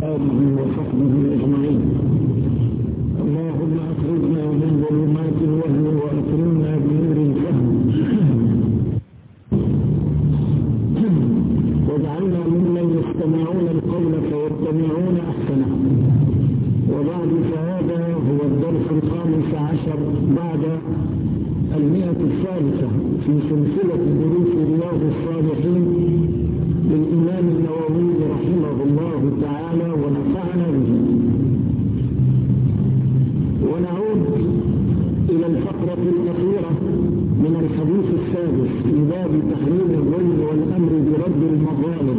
آله وصحبه أجمعين. اللهم أخرجنا من ظلمات الوهم وأكرمنا بنور الفهم واجعلنا ممن يستمعون القول فيتبعون أحسنه. وبعد، فهذا هو الدرس 15 بعد 100 في سلسلة دروس رياض الصالحين للإمام النووي رحمه الله تعالى ونفعنا به. ونعود إلى الفقرة الأخيرة من الحديث السادس في باب تحريم الظلم والأمر برد المظالم.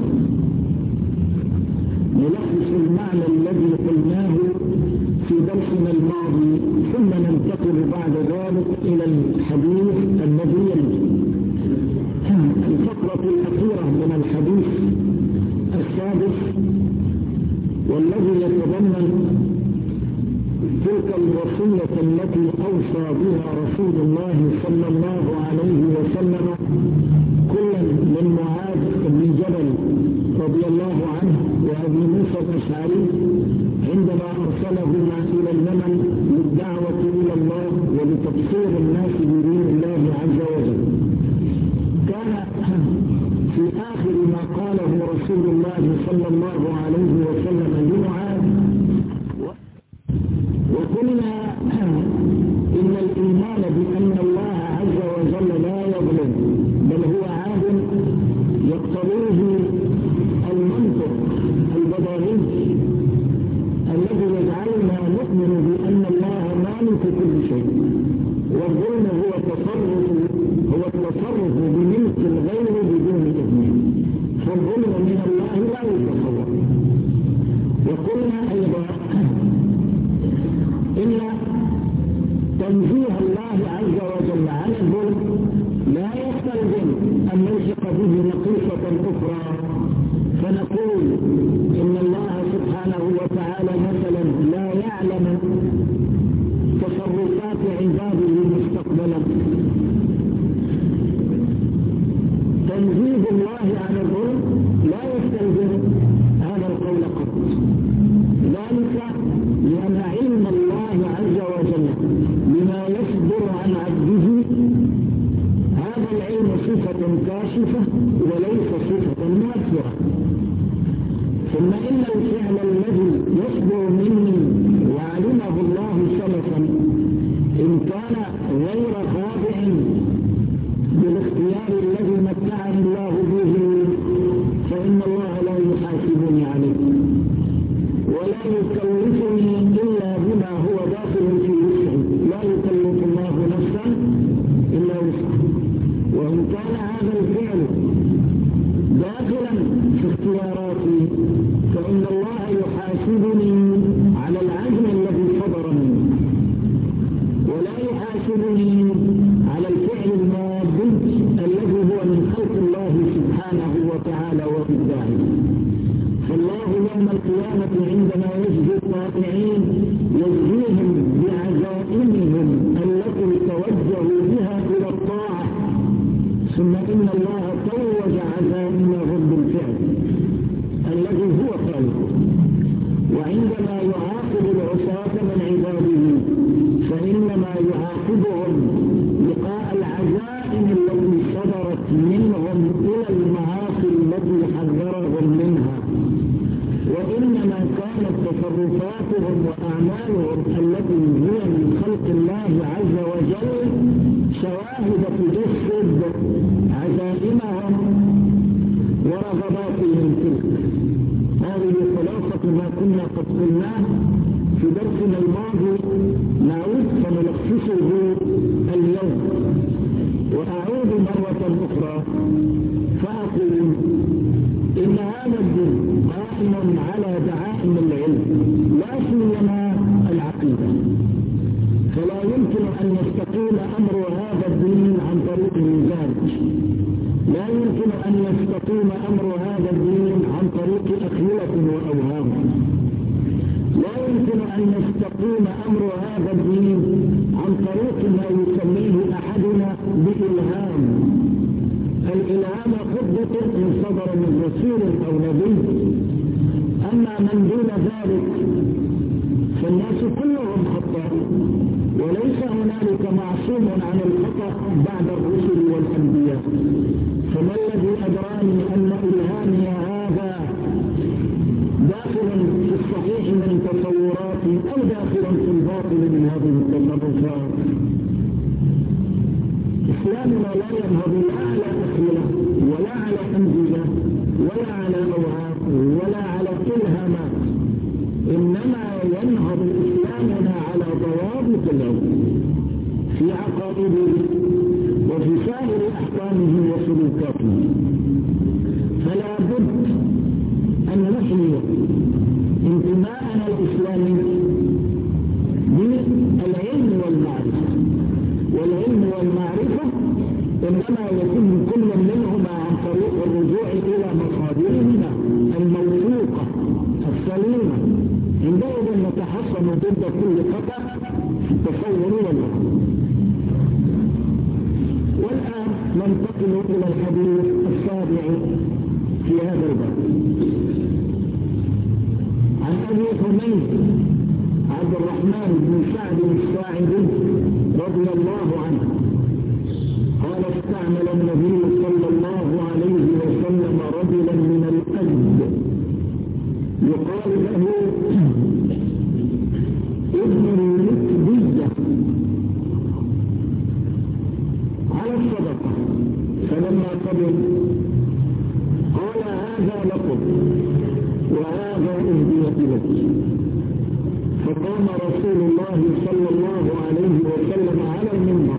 نلخص المعنى الذي قلناه في درسنا الماضي، ثم ننتقل بعد ذلك إلى الحديث الذي يلي. الفقرة الأخيرة من الحديث السادس والذي يتضمن تلك الوصية التي أوصى بها رسول الله صلى الله عليه وسلم كلا من معاذ بن جبل رضي الله عنه وأبي موسى الأشعري عندما أرسلهما إلى اليمن للدعوة إلى الله ولتبصير الناس بدين الله عز وجل. كان في آخر ما قاله رسول الله صلى الله عليه وسلم لمعاذ: وقلنا إن الإيمان بأن الله عز وجل لا يظلم بل هو عادل يقتضيه المنطق البديهي الذي يجعلنا نؤمن بأن الله مالك كل شيء، والظلم هو التصرف بملك الغير بدون إذنه، فالظلم من الله لا يتصور. وقلنا أيضا إن تنزيه الله عز وجل عن الظلم لا يستلزم أن نلحق به نقيصة أخرى، فنقول إن الله سبحانه وتعالى مثلا لا يعلم تصرفات عباده مستقبلا. تنزيه الله عن الظلم لا يستلزم هذا القول قط، ذلك لأن علم الله عز وجل بما يصدر عن عبده هذا العلم صفة كاشفة وليس صفة نافرة. ثم إن الفعل الذي يصدر مني وعلمه الله سلفا إن كان غير خاضع بالاختيار الذي متعني الله به فإن الله لا يحاسبني عليه ولا يكلفني إلا بما هو داخل في وسعه، لا يكلف الله نفسا إلا وسعها. وإن كان هذا الفعل داخلا في اختياراتي فإن الله يحاسبني على العزم الذي صدر مني ولا يحاسبني على الفعل المادي الذي هو من خلق الله سبحانه وتعالى وإبداعه. فالله يوم القيامة عندما يجزي الطائعين يجزيهم بعزائمهم التي توجهوا بها إلى الطاعة، ثم إن الله توج عزائمهم بالفعل الذي هو خالقه. وعندما يعاقب العصاة من عباده فإنما يعاقبهم لقاء العزائم التي صدرت منهم إلى المعاصي التي حذرهم منها، وإنما كانت تصرفاتهم وأعمالهم التي هي من خلق الله عز وجل شواهد تجسد عزائمهم ورغباتهم تلك. هذه خلاصة ما كنا قد قلناه في درسنا الماضي، نعود فنلخصه اليوم. وأعود مرة أخرى فأقول إن هذا الدين قائم على دعائم العلم لا سيما العقيدة، فلا يمكن أن يستقيم أمر هذا الدين عن طريق المزاج، لا يمكن أن يستقيم أمر هذا الدين عن طريق أخيلة وأوهام، لا يمكن أن يستقيم أمر هذا الدين عن طريق ما يسميه أحدنا بإلهام. الإلهام قدة إن صدر من رسول أو نبي، أما من دون ذلك معصوم عن الخطأ بعد الرسل والأنبياء. فما الذي أدراني أن إلهامي هذا داخل في الصحيح من تصوراتي أو داخل في الباطل من هذه التصرفات؟ إسلامنا لا ينهض لا على أسئلة ولا على أنجزة ولا على أوهام ولا على إلهامات، إنما ينهض إسلامنا على ضوابط العلم في عقائده وفي سائر أحكامه وسلوكاته. فلا بد أن نحيي انتماءنا الإسلامي بالعلم والمعرفة، والعلم والمعرفة إنما يتم كل منهما عن طريق الرجوع إلى مصادرهما الموثوقة السليمة، عندئذ نتحصن ضد كل خطأ في التصور والعقل. والآن ننتقل إلى الحديث السابع في هذا الباب. عن أبي حميد عبد الرحمن بن سعد الساعدي رضي الله عنه قال استعمل النبي صلى الله عليه وسلم رجلا من الأزد يقال له ابن المكبية على الصدقة، فلما قبل قال هذا لكم وهذا أهدية لك. فقام رسول الله صلى الله عليه وسلم على المنبر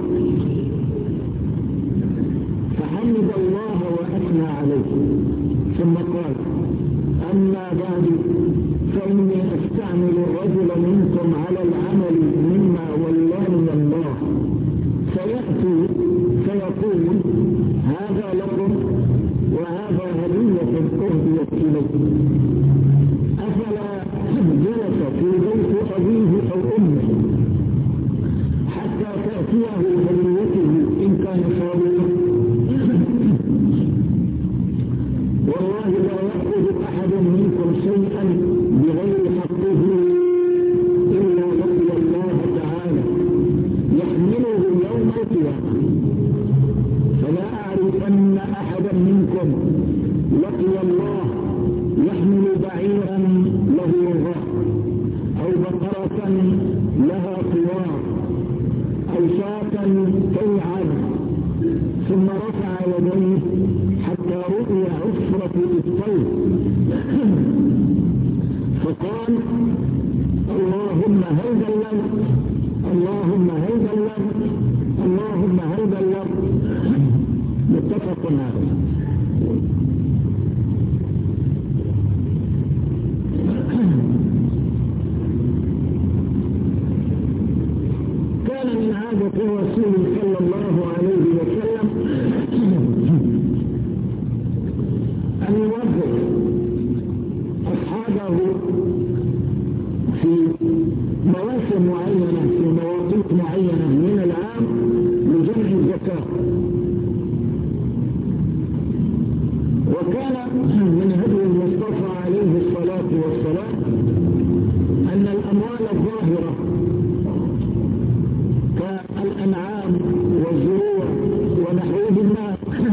فحمد الله وأثنى عليه، ثم قال أما بعد فإني أستعمل الرجل منكم على العمل مما ولاني الله، فيأتي فيقول هذا لكم وهذا هدية أهديت إليك، أفلا جلس في بيت أبيه أو أمه حتى تأتيه هديته إن كان صادقا؟ والله لا يأخذ أحد منكم شيئا بغير حقه إلا لقي الله تعالى يحمله يوم القيامة. فلا أعرف أن أحدا منكم لقي الله يحمل بعيرا له رغاء أو بقرة لها قوار أو شاة تلعب ثم رفع يديه حتى رؤي عفرة الطير فقال اللهم هل بلغت اللهم هل بلغت اللهم هل بلغت. متفق عليه. كان من عادة الرسول صلى الله عليه وسلم أن يوظف أصحابه في مواسم معينة في مواقيت معينة من العام لجمع الزكاة. وكان من هدي المصطفى عليه الصلاة والسلام أن الأموال الظاهرة كالأنعام والزروع ونحوهما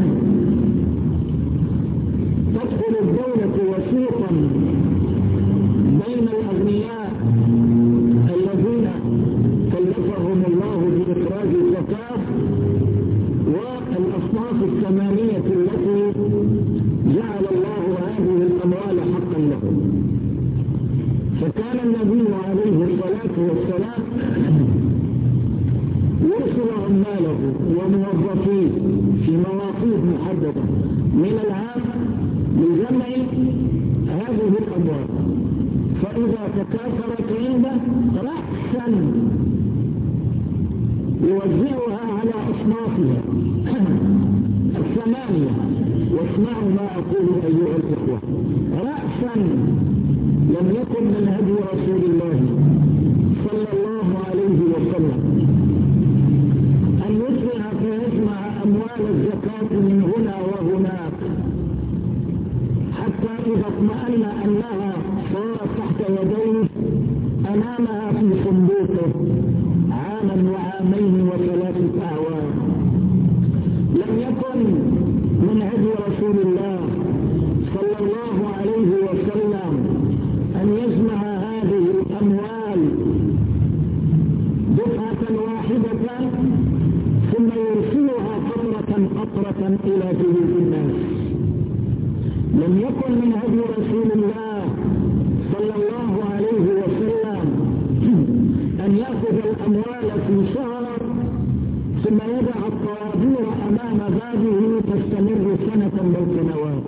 تدخل الدولة وسيطا بين الأغنياء الذين كلفهم الله بإخراج الزكاة والأصناف الثمانية التي جعل الله هذه الأموال حقا لهم. فكان النبي عليه الصلاة والسلام يرسل عماله وموظفيه في مواقيت محددة من العام لجمع هذه الأموال، فإذا تكاثرت عنده رأسا يوزعها على أصنافها الثمانية. واسمعوا ما أقول أيها الإخوة، رأسا لم يكن من هدي رسول الله صلى الله عليه وسلم أن يسرع فيجمع أموال الزكاة من هنا وهناك حتى إذا اطمأن أنها صارت تحت يديه أمامها في صندوقه عاما وعامين يكن من هدي رسول الله صلى الله عليه وسلم أن يجمع هذه الأموال دفعة واحدة ثم يرسلها قطرة إلى جيوب الناس. لم يكن من هدي رسول الله صلى الله عليه وسلم أن يأخذ الأموال في شهر ثم يضع الطوابير أمام بابه تستمر سنة من سنوات.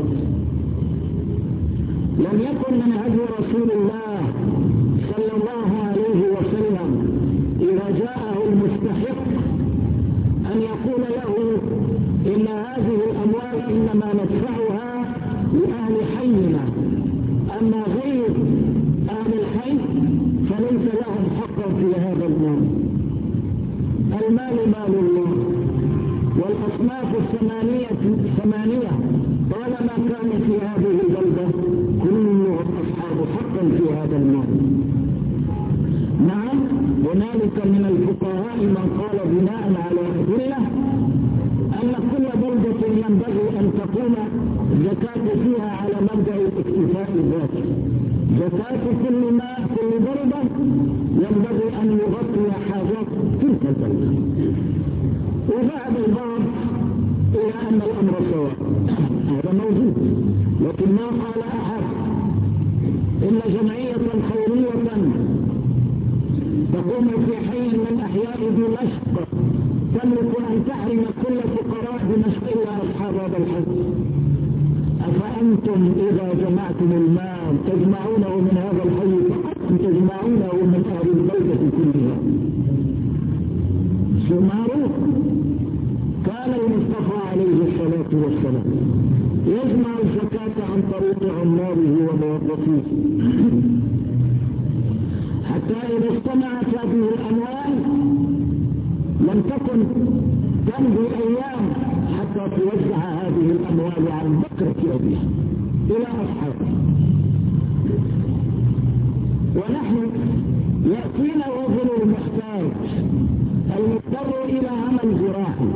لم يكن من هدي رسول الله صلى الله عليه وسلم إذا جاءه المستحق أن يقول له إن هذه الأموال إنما ندفعها لأهل حينا، أما غير أهل الحي فليس لهم حقا في هذا المال. المال مال الله، والأصناف الثمانية طالما كان في هذه البلدة كلهم أصحاب حق في هذا المال. نعم، هنالك من الفقهاء من قال بناء على أدلة أن كل بلدة ينبغي أن تكون الزكاة فيها على مبدأ الاكتفاء الذاتي. زكاة كل بلدة ينبغي أن يغطي حاجات تلك البلدة. وذهب البعض إلى أن الأمر سواء، هذا موجود، لكن ما قال أحد إن جمعية خيرية تقوم في حي من أحياء دمشق تملك أن تحرم كل فقراء دمشق إلا أصحاب هذا الحي. أفأنتم إذا جمعتم المال تجمعونه من هذا الحي فقط تجمعونه من أهل البلدة كلها؟ معروف كان المصطفى عليه الصلاة والسلام يجمع الزكاة عن طريق عماله وموظفيه، حتى إذا اجتمعت هذه الأموال لم تكن تمضي أيام حتى توزع هذه الأموال عن بكرة أبيها إلى أصحابه. ونحن يأتينا الرجل المحتاج المضطر إلى عمل جراحي،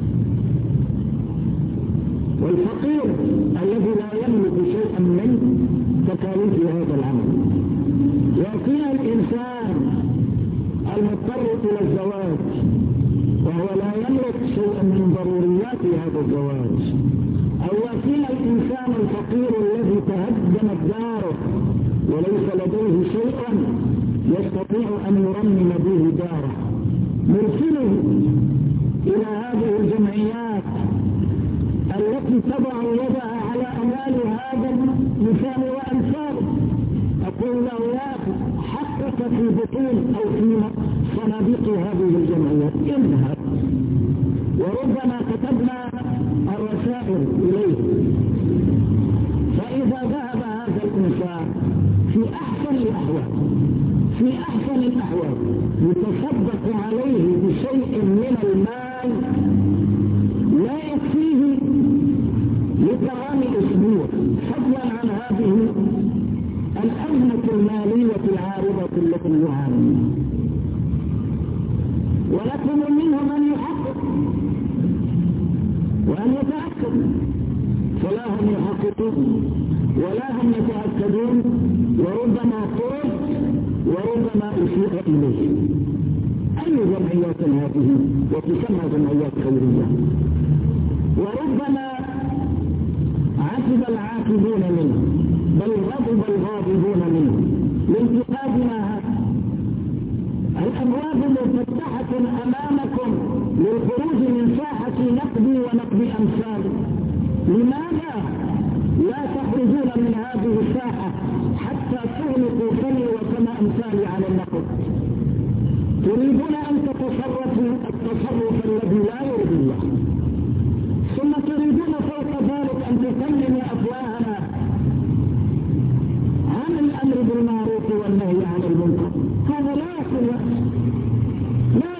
والفقير الذي لا يملك شيئا من تكاليف هذا العمل. يأتينا الإنسان المضطر إلى الزواج وهو لا يملك شيئا من ضروريات هذا الزواج، أو يأتينا الإنسان الفقير الذي تهدمت داره وليس لديه شيء يستطيع أن يرمم به داره. نرسله إلى هذه الجمعيات التي تضع يدها على أموال هذا المثال وأمثاله. أقول له يا أخي حقك في بطون أو في صناديق هذه الجمعيات، اذهب. وربما كتبنا الرسائل إليه، فإذا ذهب هذا الإنسان في أحسن الأحوال يتصدق عليه بشيء من المال لا يكفيه لطعام أسبوع، فضلا عن هذه الأزمة المالية العارضة التي يعاني. ولكن منهم أن يحقق وأن يتأكد، فلا هم يحققون ولا هم يتأكدون، وربما طرد وربما أسيء إليه. أي جمعيات هذه وتسمى جمعيات خيرية؟ وربما عاتب العاتبون منه بل غضب الغاضبون منه لانتقادنا هذا. الأبواب مفتحة أمامكم للخروج من ساحة نقدي ونقد أمثال. لماذا لا تخرجون من هذه الساحة حتى تغلقوا فمي وفم أمثالي على النقد؟ تريدون أن تتصرفوا التصرف الذي لا يرضي الله، ثم تريدون فوق ذلك أن تكلموا أفواهنا عن الأمر بالمعروف والنهي عن المنكر. هذا لا يكون لا.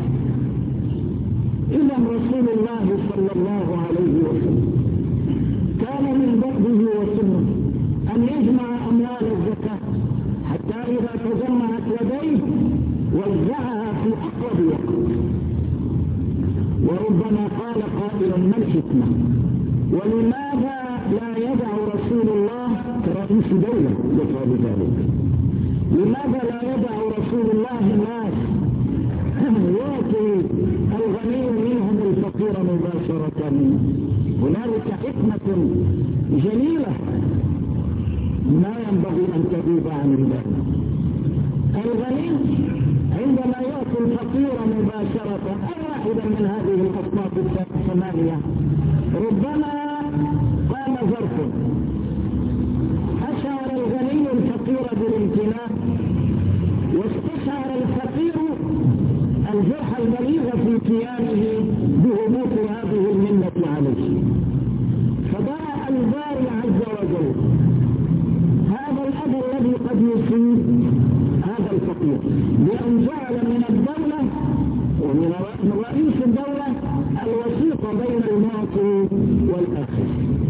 إذا رسول الله صلى الله عليه وسلم كان من دأبه وسنه أن يجمع أموال الزكاة حتى إذا تجمعت يديه وزعها في أقرب وقت. وربما قال قائل قائلا ما الحكمة؟ ولماذا لا يدع رسول الله كرئيس دولة يفعل ذلك؟ لماذا لا يدع رسول الله الناس يعطي الغني منهم الفقير مباشرة؟ هنالك حكمة جليلة ما ينبغي أن تغيب عن الله. الغني عندما يعطي الفقير مباشرة أي واحدا من هذه الأصناف الثمانية ربما قام ظرف أشعر الغني الفقير بالامتنان واستشعر الفقير الجرح البليغ في كيانه بهبوط هذه المنة عليه، فدعا الباري عز وجل هذا الأذى الذي قد يصيب هذا الفقير بأن جعل من الدولة ومن رئيس الدولة الوسيط بين المعطي والآخر.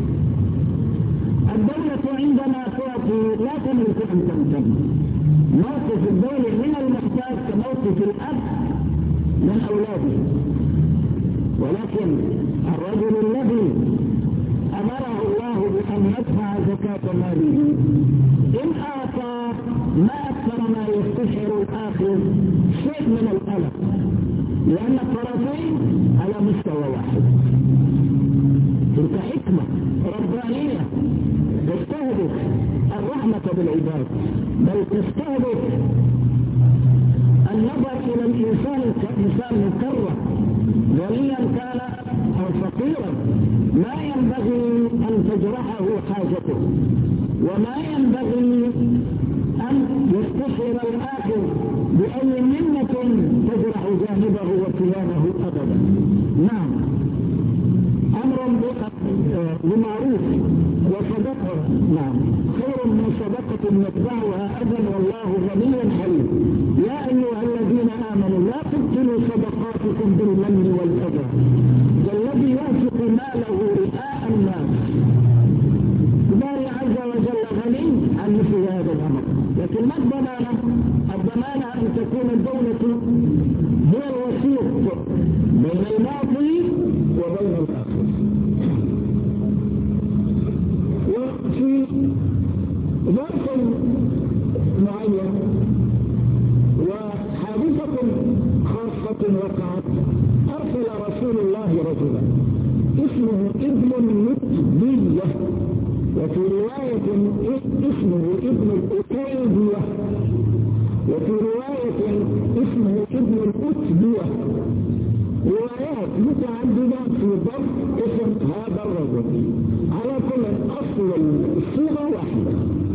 الدولة عندما تعطي لا تملك أن تمتن. موقف الدولة من المحتاج كموقف الأب من أولاده، ولكن الرجل الذي أمره الله بأن يدفع زكاة ماله إن أعطى ما أكثر ما يستشعر الآخر شيء من الألم، لأن الطرفين على مستوى واحد. تلك حكمة ربانية تستهدف الرحمة بالعباد، بل تستهدف النظر إلى الإنسان كإنسان مكرم غنيا كان أو فقيرا، ما ينبغي أن تجرحه حاجته، وما ينبغي أن يستشعر الآخر بأي منة تجرح جانبه وكيانه أبدا. نعم، أمر بمعروف وصدقه نعم خير من صدقة يتبعها أذى والله غني حليم. يا أيها الذين آمنوا لا تبطلوا صدقاتكم بالمن والأذى كالذي ينفق ماله رئاء الناس. الله عز وجل غني عن مثل هذا الأمر، لكن ما الضمانة؟ الضمانة أن تكون الدولة هي الوسيط بين الماضي وبين الآخر. وفي ظرف معين وحادثة خاصة وقعت أرسل رسول الله رجلا اسمه ابن الأتبية، وفي رواية اسمه ابن الأتيبية، وفي رواية اسمه ابن الأتبية، روايات متعددة في ضبط اسم هذا الرجل. على كل أصل الصيغة واحدة.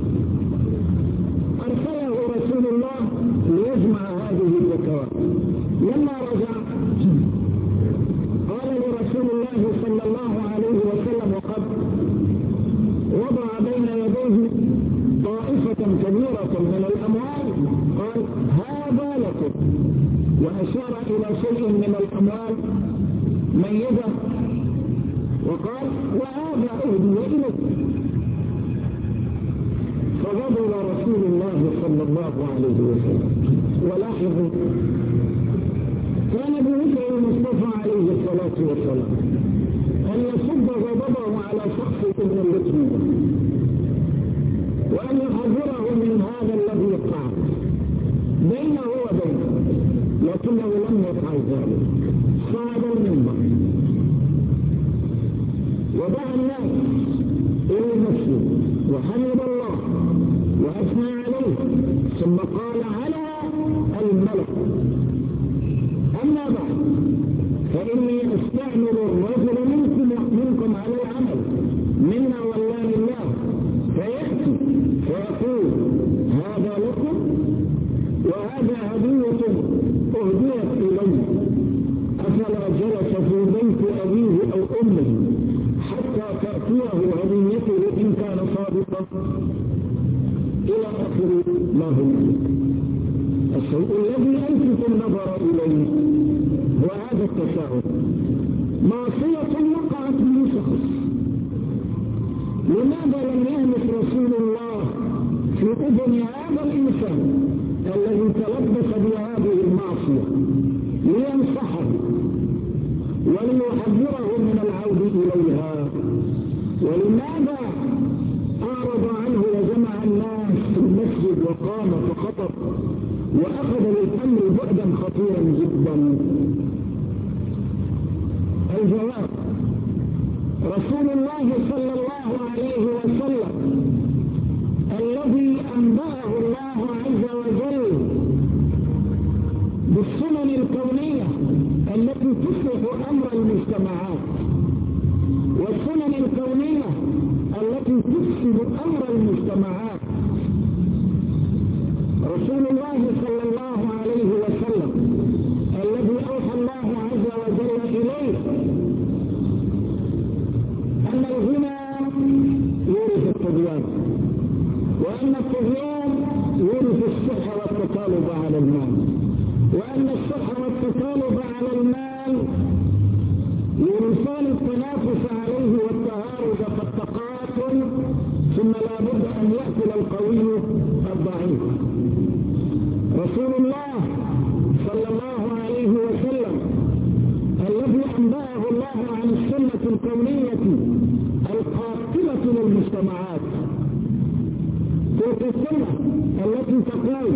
أرسله رسول الله ليجمع هذه الذكوات. لما رجع قال لرسول الله صلى الله عليه وسلم وقد وضع بين يديه طائفة كبيرة من الأموال، قال هذا لكم، وأشار إلى شيء من الأموال ميزة وقال وهذا أهدي إليك. فغضب رسول الله صلى الله عليه وسلم. ولاحظوا كان بوجه المصطفى عليه الصلاة والسلام أن يصب غضبه على شخص ابن الأتبية وأن يحذره من هذا الذي قال بينه وبينه، لكنه لم يفعل ذلك. صعد المنبر ودعا الناس إلى المسجد وحمد الله وأثنى عليه، ثم قال على الملك أما بعد فإني أستعمل الرجل منكم على العمل منا والله الله، فيأتي فيقول هذا لكم وهذا هدية أهديت إلي، أفلا جلس في بيت أبيه أو أمه حتى تأتيه هديته إن كان صادقا، إلى آخر ما هو. الشيء الذي ألفت النظر إليه هو هذا التساؤل. معصية وقعت من شخص، لماذا لم يهمس رسول الله في أذن هذا الإنسان الذي تلبس بهذه المعصية لينصحه وليحذرهم من العود إليها. ولماذا أعرض عنه وجمع الناس في المسجد وقام فخطب وأخذ للأمر بعدا خطيرا جدا؟ الجواب: رسول الله صلى الله عليه وسلم الذي أنبأه الله عز وجل بالسنن الكونية التي تصلح أمر المجتمعات، والسنن الكونية التي تفسد أمر المجتمعات. رسول الله صلى الله عليه وسلم الذي أوحى الله عز وجل إليه أن الغنى يورث الطغيان، وأن الطغيان يورث الصحة والتطالب على المال، وأن الصحة والتطالب على المال يورثان التنافس عليه والتهارج والتقاتل، ثم لا بد أن يأكل القوي الضعيف. رسول الله صلى الله عليه وسلم الذي أنبأه الله عن السنة الكونية القاتلة للمجتمعات، تلك السنة التي تقول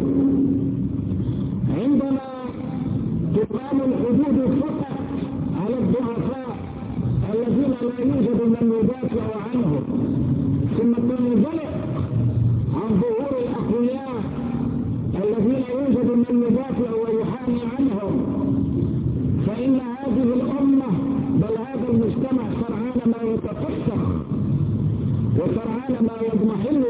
عندما تقام الحدود فقط على الضعفاء الذين لا يوجد من يدافع عنهم، ثم تنزلق عن ظهور الأقوياء الذين يوجد من يدافع ويحامي عنهم، فإن هذه الأمة بل هذا المجتمع سرعان ما يتفسخ وسرعان ما يضمحل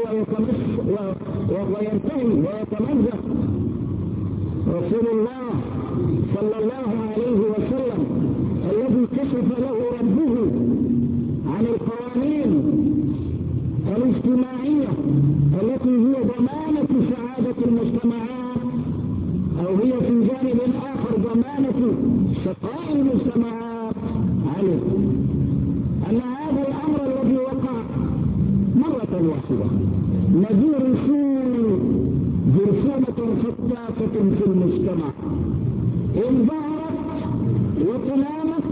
وينتهي ويتمزق. رسول الله صلى الله عليه وسلم الذي كشف له ربه عن القوانين الاجتماعية التي هي ضمانة سعادة المجتمعات، أو هي في جانب آخر ضمانة شقاء المجتمعات، علم أن هذا الأمر الذي وقع مرة واحدة نذير سوء جرثومة فتاكة في المجتمع إن ظهرت وتنامت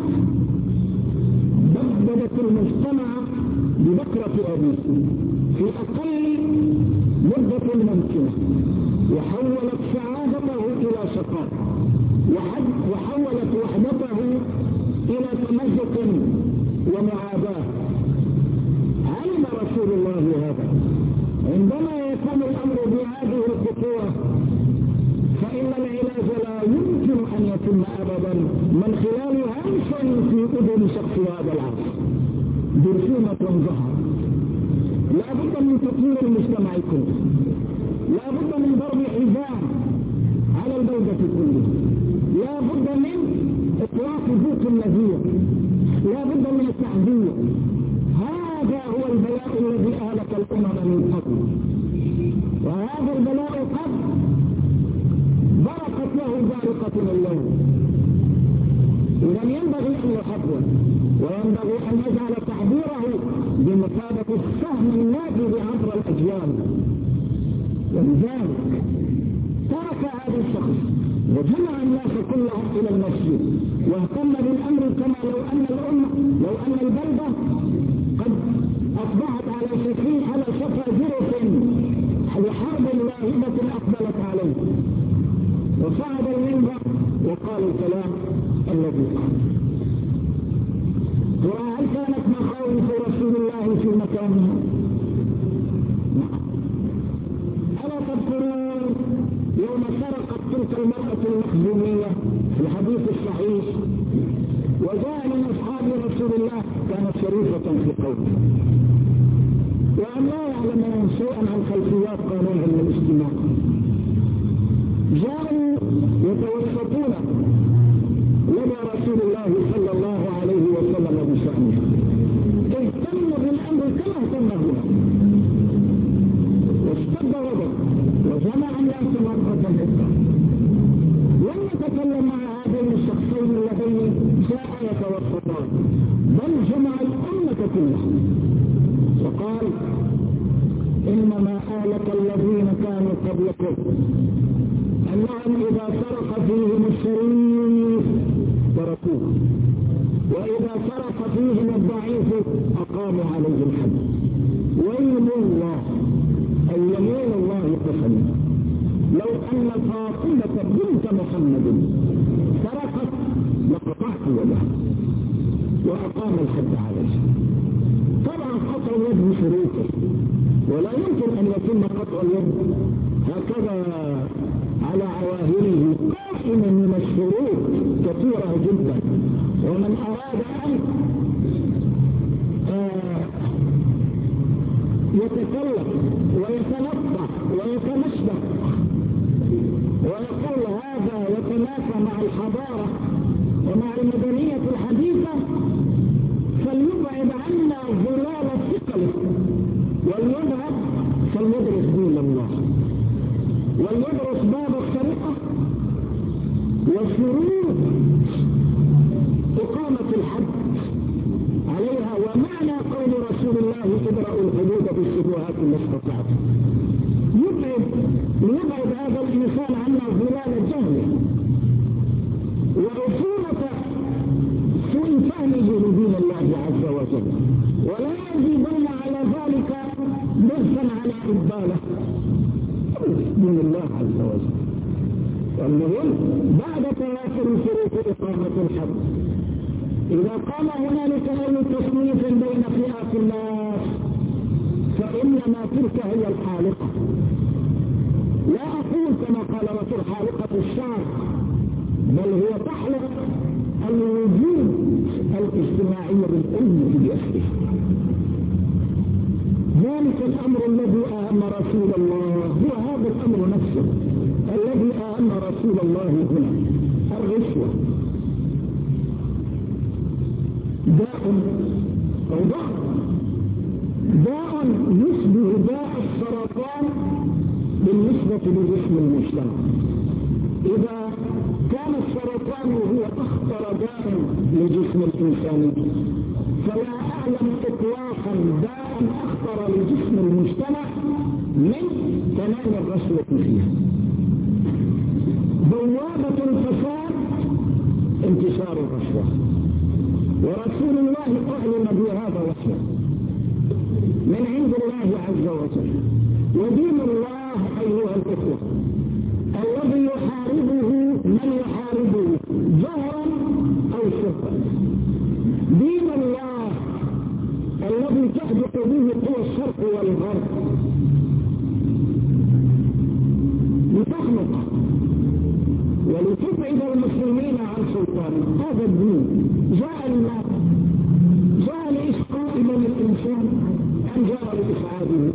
بددت المجتمع ببكرة أبيه في أقل مدة ممكنة، وحولت سعادته إلى شقاء، وحولت وحدته إلى تمزق ومعاداة. علم رسول الله هذا. عندما يكون الأمر بهذه الخطورة فإن العلاج لا يمكن أن يتم أبدا من خلال همس في أذن شخص هذا العصر. جرثومة ظهر، لا بد من تطوير المجتمع كله، لا بد من ضرب حزام على البلدة كلها، لا بد من إطلاق ذوق النذير، لا بد من التحذير. هذا هو البلاء الذي أهلك الأمم من قبل، وهذا البلاء قد برقت له بارقة الليل. إذا ينبغي أن يحذر، وينبغي أن يجعل تحذيره بمثابة السهم النافذ عبر الأجيال. ولذلك ترك هذا الشخص وجمع الناس كلهم إلى المسجد واهتم بالأمر كما لو أن البلدة قد أصبحت على شفا جرف لحرب لاهبة أقبلت عليه، وصعد المنبر وقال الكلام الذي قال. ترى هل كانت مخاوف رسول الله في مكانها؟ ألا تذكرون يوم سرقت تلك المرأة المخزومية في الحديث الصحيح وجاء من أصحاب رسول الله كانت شريفة في قوله وأن لا يعلمون شيئا عن خلفيات قانون الاجتماع، جاءوا يتوسطون لدى رسول الله صلى الله عليه وسلم بشأنه، اهتموا بالأمر كما اهتم هنا، واشتد غضب وجمع الناس مرة أخرى. لم يتكلم مع هذين الشخصين اللذين جاء يتوسطان، بل جمع الأمة كلها وقال: إنما أهلك الذين كانوا قبلكم أنهم إذا سرق فيهم الشريف تركوه، أن فاطمة بنت محمد سرقت لقطعت يدها وأقام الحد عليها. طبعا قطع اليد بشروطه، ولا يمكن أن يتم قطع اليد هكذا على عواهره، قائما من الشروط كثيرة جدا. ومن أراد أن يتكلم ويتنطع ويتمشبك ويقول هذا يتنافى مع الحضارة ومع المدنية الحديثة، فليبعد عنا ظلال ثقله وليذهب فليدرس دين الله وليدرس باب السرقة وشروط إقامة الحد عليها، ومعنى قول رسول الله ادرأوا الحدود بالشبهات ما استطعتم. ليبعد هذا الإنسان عنا ظلال الجهل وعصومة سوء فهمه لدين الله عز وجل، ولا يزيدون على ذلك بحثا على إقباله دين الله عز وجل. والمهم بعد توافر شروط إقامة الحد، إذا قام هنالك أي تصنيف بين فئات الناس فإنما تلك هي الحالقة. لا أقول كما قال رسول حالقة الشعر، بل هي تحلق الوجود الاجتماعي بالأمة بأسره. ذلك الأمر الذي أهم رسول الله هو هذا الأمر نفسه الذي أهم رسول الله هنا، الرشوة. داء يشبه داء السرطان بالنسبة لجسم المجتمع. إذا كان السرطان هو أخطر داء لجسم الإنسان، فلا أعلم إطلاقا داء أخطر لجسم المجتمع من تنال الرشوة فيها. بوابة الفساد انتشار الرشوة، ورسول الله أعلم بهذا وحيه من عند الله عز وجل. ودين الله أيها الأخوة الذي يحاربه من يحاربه جهرا أو سرا، دين الله الذي تحدث به قوى الشرق والغرب لتخلق ولتبعد المسلمين عن سلطانه. هذا الدين جاء لإسقاط من الإنسان أم جاء لإسعاده؟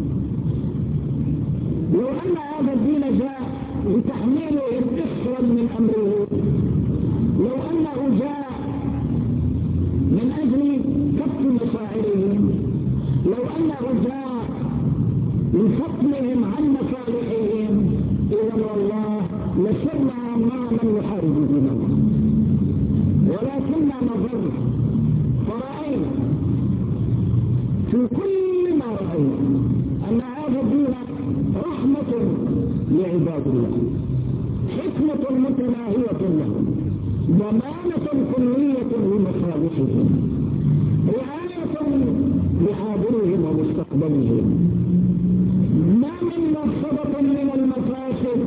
لو أن هذا الدين جاء لتحميله إسرا من أمره، لو أنه جاء من أجل كف مشاعرهم، لو أنه جاء لفصلهم عن مصالحهم، إذا والله لسرنا مع من يحارب دين الله. ولكننا نظر فرأينا في كل ما رأينا أن هذا الدين رحمة لعباد الله، حكمة متناهية لهم، ضمانة كلية لمصالحهم، رعاية لحاضرهم ومستقبلهم. ما من مفسدة من المفاسد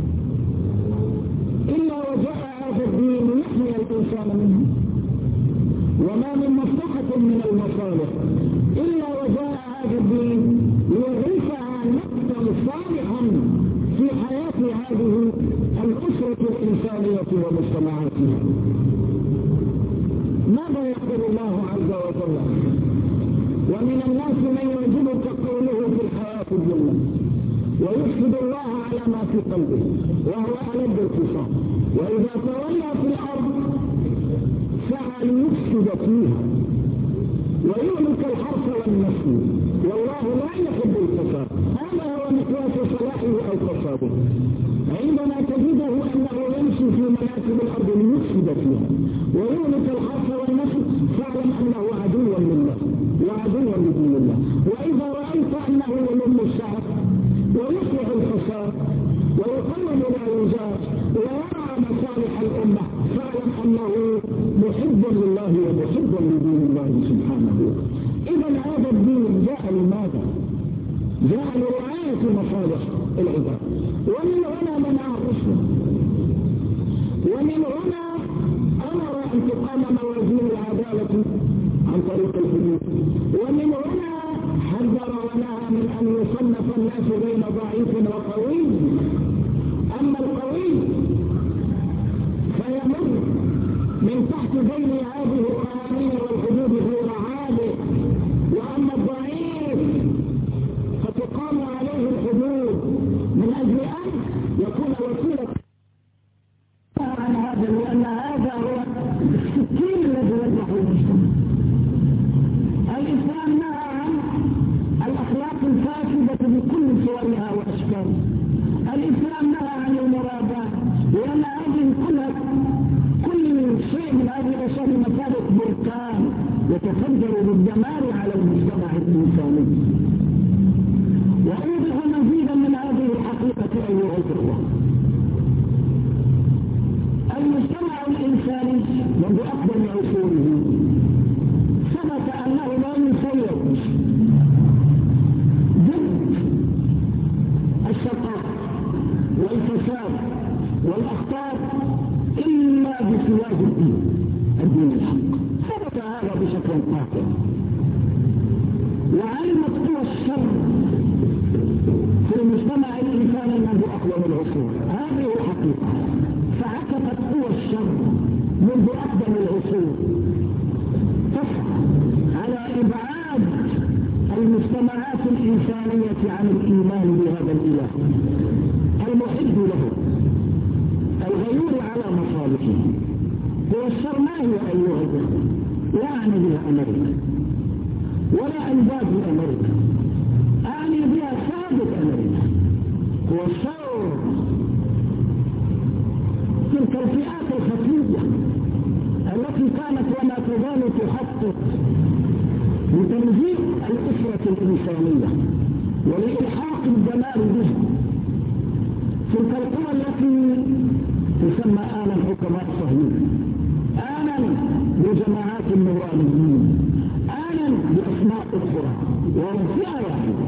إلا وجاء هذا الدين يحمي الإنسان منه، وما من مصلحة من المصالح إلا وجاء هذا الدين ليغرسها نقطا صالحا في حياة هذه الأسرة الإنسانية ومجتمعاتها. ماذا يقول الله عز وجل؟ ومن الناس من يعجبك قوله في الحياة الدنيا ويشهد الله على ما في قلبه وهو ألد الخصام، وإذا تولى في الأرض سعى ليفسد فيها ويهلك الحرث والنسل والله لا يحب الفساد. هذا هو مقياس صلاحه أو فساده. عندما تجده أنه يمشي في مناكب الأرض ليفسد فيها ويهلك الحرث والنسل فاعلم أنه عدو لله وعدو لدين الله. وإذا رأيت أنه يلم الشعب ويصلح الفساد ويقلل الأوزار ويرعى مصالح الأمة فاعلم أنه محب لله ومحب لدين الله سبحانه. إذا هذا الدين جاء لماذا؟ جاء لرعاية في مصالح العباد. ومن هنا منع الرشوة، ومن هنا أمر أن تقام موازين العدالة عن طريق الحدود، ومن هنا حذر ونهى من أن يصنف الناس بين ضعيف وقوي. أما القوي فيمر من تحت ذيل هذه القوانين والحدود غير عادل، وأما الضعيف فتقام عليه الحدود من أجل أن يكون وسيلة عن هذا، لأن هذا هو السكين الذي يذبح المجتمع. الإسلام نهى عن الأخلاق الفاسدة بكل صورها وأشكالها. الإسلام نهى عن المراباة، لأن هذه كل شيء من هذه الأشياء بمثابة بركان يتفجر بالدمار على المجتمع الإنساني. وأوضح مزيدا من هذه الحقيقة أيها الأخوة. المجتمع الإنساني منذ أقدم عصوره ثبت أنه لا يسير ضد الشقاء والفساد والأخطار إلا بسياج الدين الحق. ثبت هذا بشكل قاطع. وعلمت قوى الشر في المجتمع الإنساني منذ أقدم العصور، هذه الحقيقة. فعكفت قوى الشر منذ أقدم العصور تسعى على إبعاد المجتمعات الإنسانية عن الإيمان بهذا الإله المحب له الغيور على مصالحه. قوى الشر ما هي أيها الأخوة؟ لا أعني بها أمريكا ولا أنباب أمريكا، أعني بها سابق أمريكا. قوى الشر تلك الفئات الخفية التي كانت وما تزال تخطط لتنزيع الأسرة الإنسانية ولإلحاق الجمال بها. تلك القوى التي تسمى آنا حكماء صهيون، آنا بجماعات النورانيين، آنا بأسماء أخرى، وهم فئة واحدة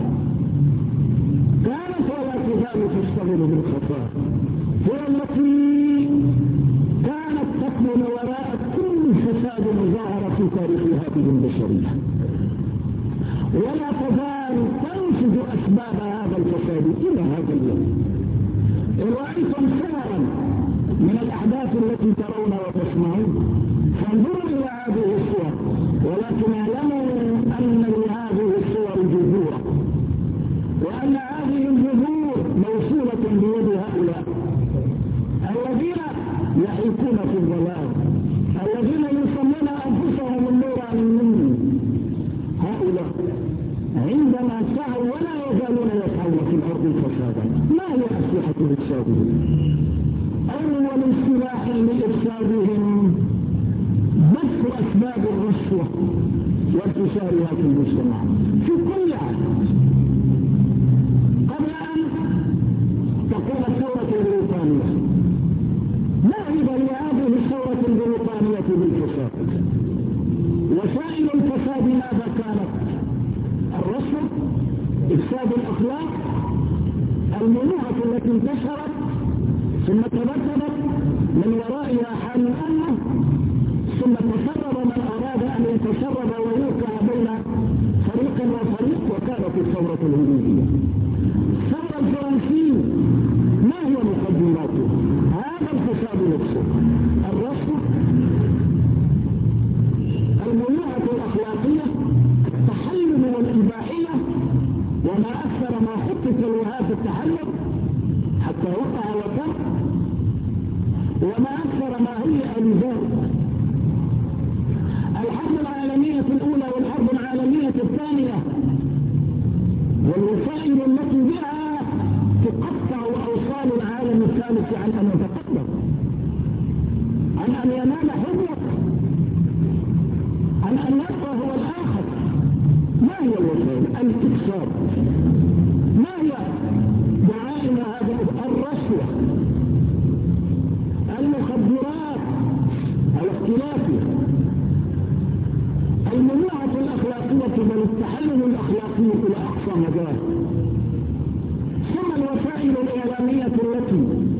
كانت ولا تزال تشتغل بالخفاء، هي التي كانت تكمن وراء كل فساد ظهر في تاريخ هذه البشرية، ولا تزال تنفذ أسباب هذا الفساد إلى هذا اليوم. إن رأيتم صورا من الأحداث التي ترون وتسمعون فانظروا إلى هذه الصور، ولكن اعلموا أن لهذه الصور جذورا، وأن هذه الجذور موصولة بيد هؤلاء الذين يحيكون في الظلام، الذين يسمون أنفسهم النورانيين. هؤلاء عندما سعوا ولا يزالون يسعون في الأرض فسادا. ما هي أسلحة إفسادهم؟ أول سلاح لإفسادهم بث أسباب الرشوة وانتشارها في المجتمع في كل عام. قبل أن تقوم الثورة البريطانية نهب لهذه الثورة البريطانية بالفساد. وسائل الفساد ماذا كانت؟ الرشوة، إفساد الأخلاق، المنوعة التي انتشرت ثم تبدلت من ورائها حال الأمة، ثم تسرب من أراد أن يتسرب ويوقع بين فريق وفريق، وكانت الثورة الهندية. الثورة الفرنسية ما هي مقدماته؟ هذا الفساد نفسه، الرشوة، المنوعة الأخلاقية، التحلل والإباحية، وما أكثر ما خطط لهذا التحلل حتى وقع وكان، وما أكثر ما هيئ لذلك. الحرب العالمية الأولى والحرب العالمية الثانية والوسائل التي بها تقطع أوصال العالم الثالث عن أن يتقدم، عن أن ينال حرية، عن أن يبقى هو الآخر. ما هي الوسائل؟ الإفساد. ما هي دعائم هذا؟ الرشوة، المخدرات على اختلافها، المنوعة الأخلاقية بل التحلل الأخلاقي إلى أقصى مجال. الوسائل الإعلامية التي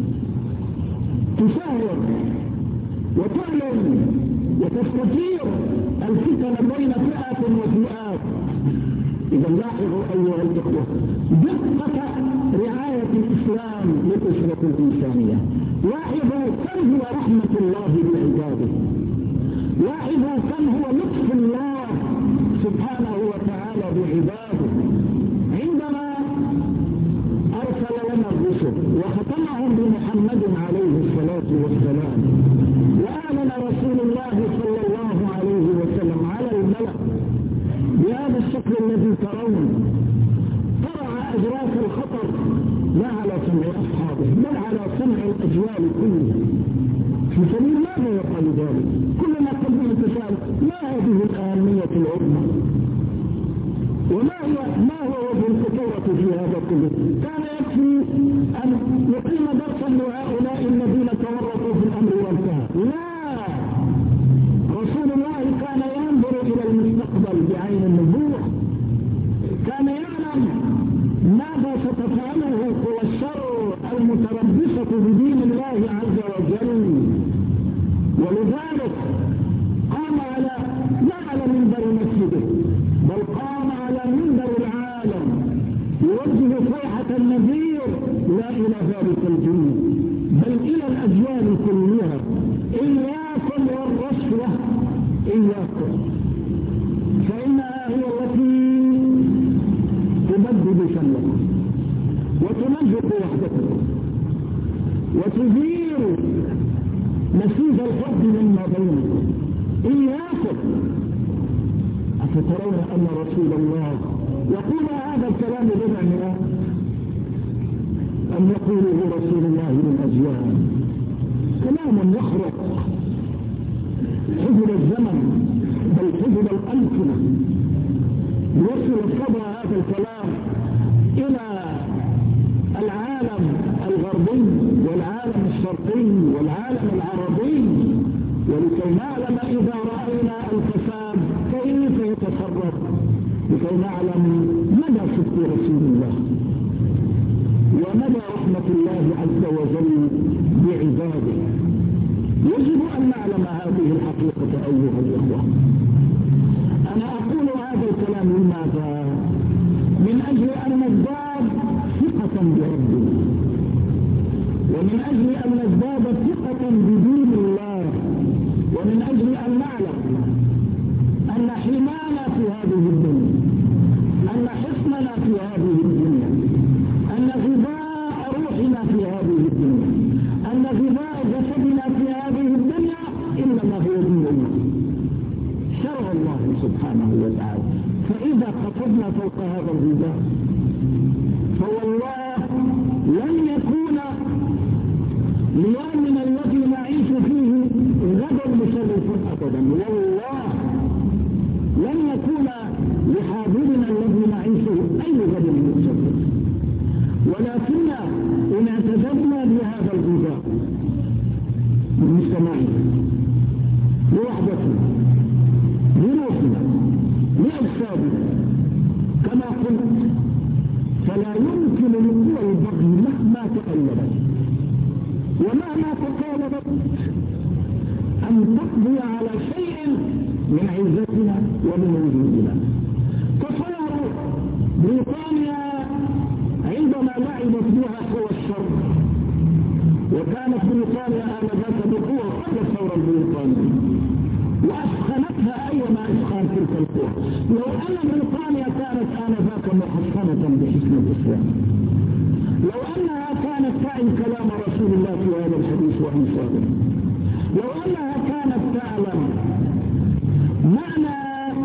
تساهم وتعلن وتستثير الفتن بين فئات وفئات. إذا لاحظوا أيها الإخوة دقة رعاية الإسلام للأسرة الإنسانية. لاحظوا كم هو رحمة الله بعباده، لاحظوا كم هو لطف الله سبحانه وتعالى بعباده عندما أرسل لنا الرسل وختمهم بمحمد عليه الصلاة والسلام، وأعلن رسول الله صلى الله عليه وسلم على الملأ بهذا الشكل الذي ترون، طرع أجراس الخطر لا على سمع أصحابه بل على سمع الأجيال كلها. في سبيل ماذا يفعل ذلك؟ كلما قد يتساءل ما هذه الأهمية العظمى وما هو وجه الخطورة في هذا كله؟ كان يكفي أن يقيم درسا لهؤلاء الذين تورطوا في الأمر وانتهى. لا، رسول الله كان ينظر إلى المستقبل بعين النبوة، كان يعلم ماذا ستفعله قوى الشر المتربصة بدين الله عز وجل، ولذلك قام لا على منبر مسجده بل قام على منبر العالم يوجه صيحة النذير لا إلى ذلك الجنة بل إلى الأجيال كلها: إياكم والرشوة، إياكم، فإنها هي التي تبدد شملكم وتمزق وحدتكم وتزيل نسيج الحب مما بينكم. إياكم. أفترون أن رسول الله يقول هذا الكلام بمعنى أن يقوله رسول الله للأجيال؟ كلام يخرق حجر الزمن بل حجر الألسنة، يصل صدى هذا الكلام إلى العالم الغربي والعالم الشرقي والعالم العربي، ولكي نعلم إذا رأينا الفساد كيف يتصرف، لكي نعلم مدى صدق رسول الله ومدى رحمة الله عز وجل بعباده. يجب أن نعلم هذه الحقيقة أيها الإخوة. أنا أقول هذا الكلام لماذا؟ من أجل أن نزداد ثقة بربنا، ومن أجل أن نزداد ثقة بدين الله، ومن أجل أن نعلم أن حمانا في هذه الدنيا، أن حصننا في هذه الدنيا، أن غذاء روحنا في هذه الدنيا، أن غذاء جسدنا في هذه الدنيا إنما هو دين الله، شرع الله سبحانه وتعالى. فإذا قصدنا فوق هذا الغذاء فوالله لن يكون ليومنا الذي نعيش فيه غدا مشرف أبدا، والله لن يكون لحاضرنا الذي نعيشه أي غد مشرف، ولكن إن اعتزلنا بهذا الغذاء بمجتمعنا لوحدتنا بروحنا لأجسادنا كما قلت، فلا يمكن لقوى البغي مهما تقلبت ومهما تقالبت أن تقضي على شيء من عزتنا ومن وجودنا. تصوروا بريطانيا عندما لعبت بها قوى الشر، وكانت بريطانيا آنذاك بقوة قبل الثورة البريطانية وأسخنتها أيما إسخان تلك القوى. لو أن بريطانيا كانت آنذاك محصنة بحسن الإسلام، لو أنها كانت تعي كلام رسول الله في هذا الحديث وأمثاله، لو أنها كانت تعلم معنى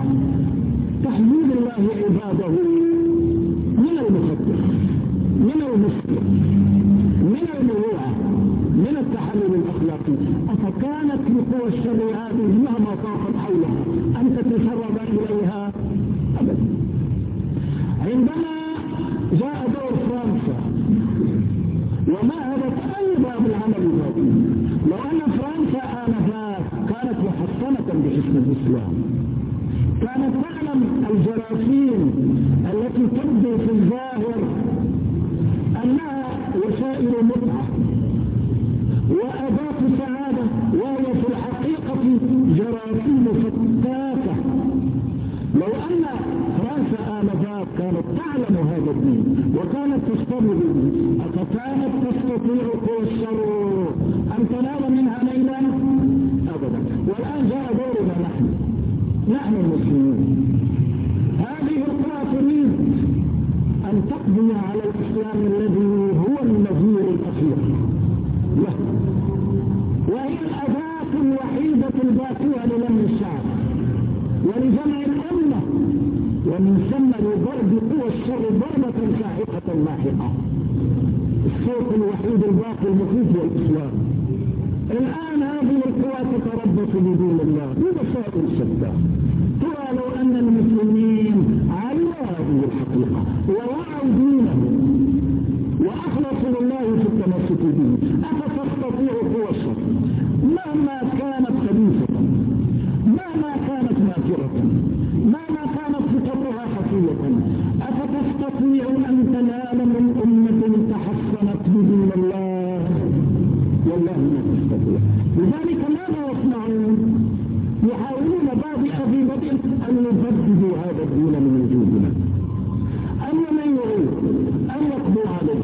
تحليل الله عباده من المخدر، من المسلم، من المروءة، من التحلل الأخلاقي، أفكانت لقوى الشر هذه مهما طافت حولها أن تتسرب إليها أبدا. عندما جاء دور فرنسا ومهدت أيضا بالعمل ذاته، لو أن فرنسا آنذاك كانت محصنة بحسن الإسلام، كانت تعلم الجراثيم التي تبدو في الظاهر أنها هذا الدين وكانت تشتغل به، أفكانت تستطيع قوى الشر أن تنال منها نيلا؟ أبدا. والآن جاء دورنا نحن المسلمين. هذه القوى تريد أن تقضي على الإسلام الذي هو النظير الأخير له، وهي الأداة الوحيدة الباقية للم الشعب ولجمع الأمة، ومن ثم لضرب قوى الشر ضربة ساحقة لاحقة. الصوت الوحيد الباقي المفيد هو الإسلام. الآن هذه القوى تتربص بدين الله بمسائل شتى. ترى لو أن المسلمين علموا هذه الحقيقة ووعوا دينهم وأخلصوا لله في التمسك به، أفتستطيع قوى الشر مهما كانت خبيثة، مهما كانت ماكرة، مهما كانت خطتها خفية، أفتستطيع أن تنال من أمة تحصنت بدين الله؟ والله ما تستطيع. لذلك ماذا يصنعون؟ يحاولون بادئ في بدء أن يبددوا هذا الدين من وجودنا، أن من يريد أن يقضوا عليه.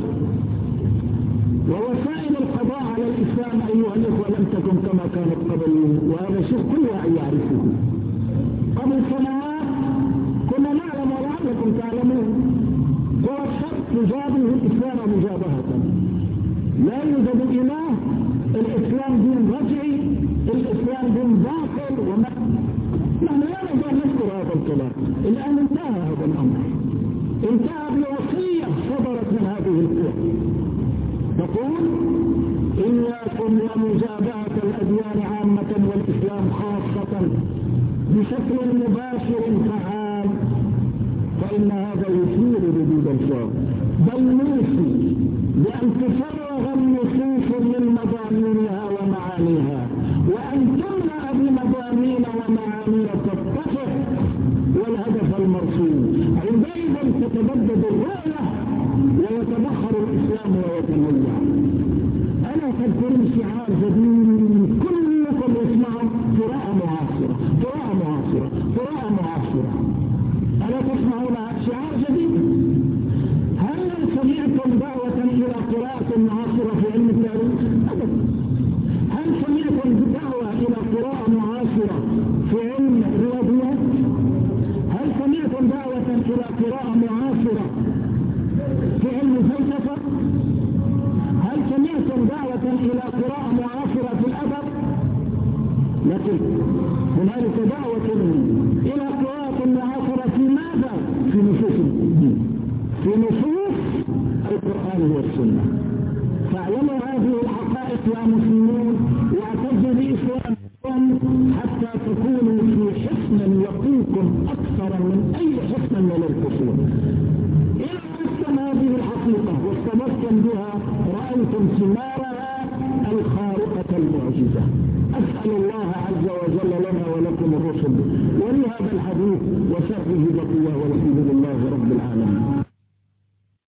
ووسائل القضاء على الإسلام أيها الإخوة لم تكن كما كانت قبل، وهذا شيء كل واحد يعرفه. قبل سنوات كنا نعلم ولعلكم تعلمون قوى الشر تجابه الإسلام مجابهة. لا يوجد إله، الإسلام دين رجعي، الإسلام دين باطل، نحن لا نزال نذكر هذا الكلام. الآن انتهى هذا الأمر، انتهى بوصية صدرت من هذه القوى تقول إياكم ومجابهة الأديان عامة والإسلام خاصة بشكل مباشر فعال، فإن هذا يثير ردود الفعل، بل نوصي بأن تفرغ النصوص من مضامينها ومعانيها، وأن تملأ بمضامين ومعاني تتفق والهدف المرسوم. عندئذ تتبدد الرؤية ويتبخر الإسلام ويتنوع. أنا تذكرون شعار جديد كلكم يسمعون: قراءة معاصرة، قراءة معاصرة، قراءة معاصرة. ألا تسمعون شعار جديد؟ هل سمعتم دعوة إلى قراءة معاصرة في علم التاريخ؟ أبدا. هل سمعتم دعوة إلى قراءة معاصرة في علم الرياضيات؟ هل سمعتم دعوة إلى قراءة معاصرة في علم الفلسفة؟ هل سمعتم دعوة إلى قراءة معاصرة في الأدب؟ لكن هنالك دعوة إلى قراءة معاصرة في ماذا؟ في نصوص الدين، في نصوص القرآن والسنة. فاعلموا هذه الحقائق يا مسلمون، واعتزوا بإسلامكم حتى تكونوا في حصن يقيكم أكثر من أي حصن من القصور. إذا عرفتم هذه الحقيقة واستمرتم بها رأيتم ثمارها الخارقة المعجزة. أسأل الله عز وجل لنا ولكم الرشد ولهذا الحديث وشره بقية والحمد لله رب العالمين.